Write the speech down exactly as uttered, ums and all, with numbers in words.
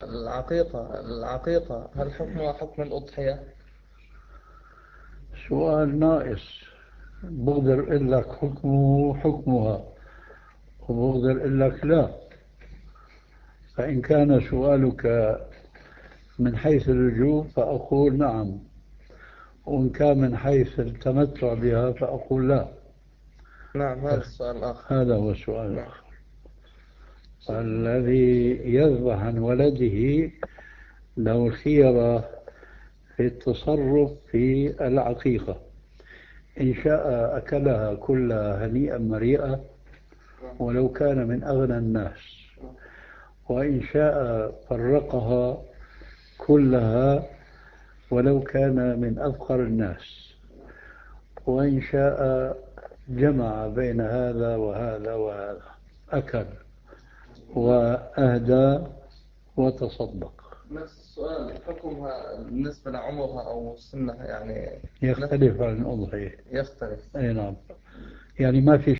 العقيقة العقيقة هل حكمها حكم الأضحية؟ سؤال ناقص. بقدر أقول لك حكمه حكمها، وبقدر أقول لك لا. فإن كان سؤالك من حيث الوجوب فأقول نعم، وإن كان من حيث التمتع بها فأقول لا. نعم، هذا السؤال الآخر. هذا هو السؤال نعم. الآخر. الذي يذبح عن ولده له الخيرة في التصرف في العقيقة. إن شاء أكلها كلها هنيئا مريئا ولو كان من أغنى الناس، وإن شاء فرقها كلها ولو كان من أفقر الناس، وإن شاء جمع بين هذا وهذا وهذا، أكل وأهدى وتصدق. نفس السؤال، حكمها بالنسبة لعمرها أو سنها يعني؟ يختلف عن الأضحية. يختلف. أي نعم. يعني ما في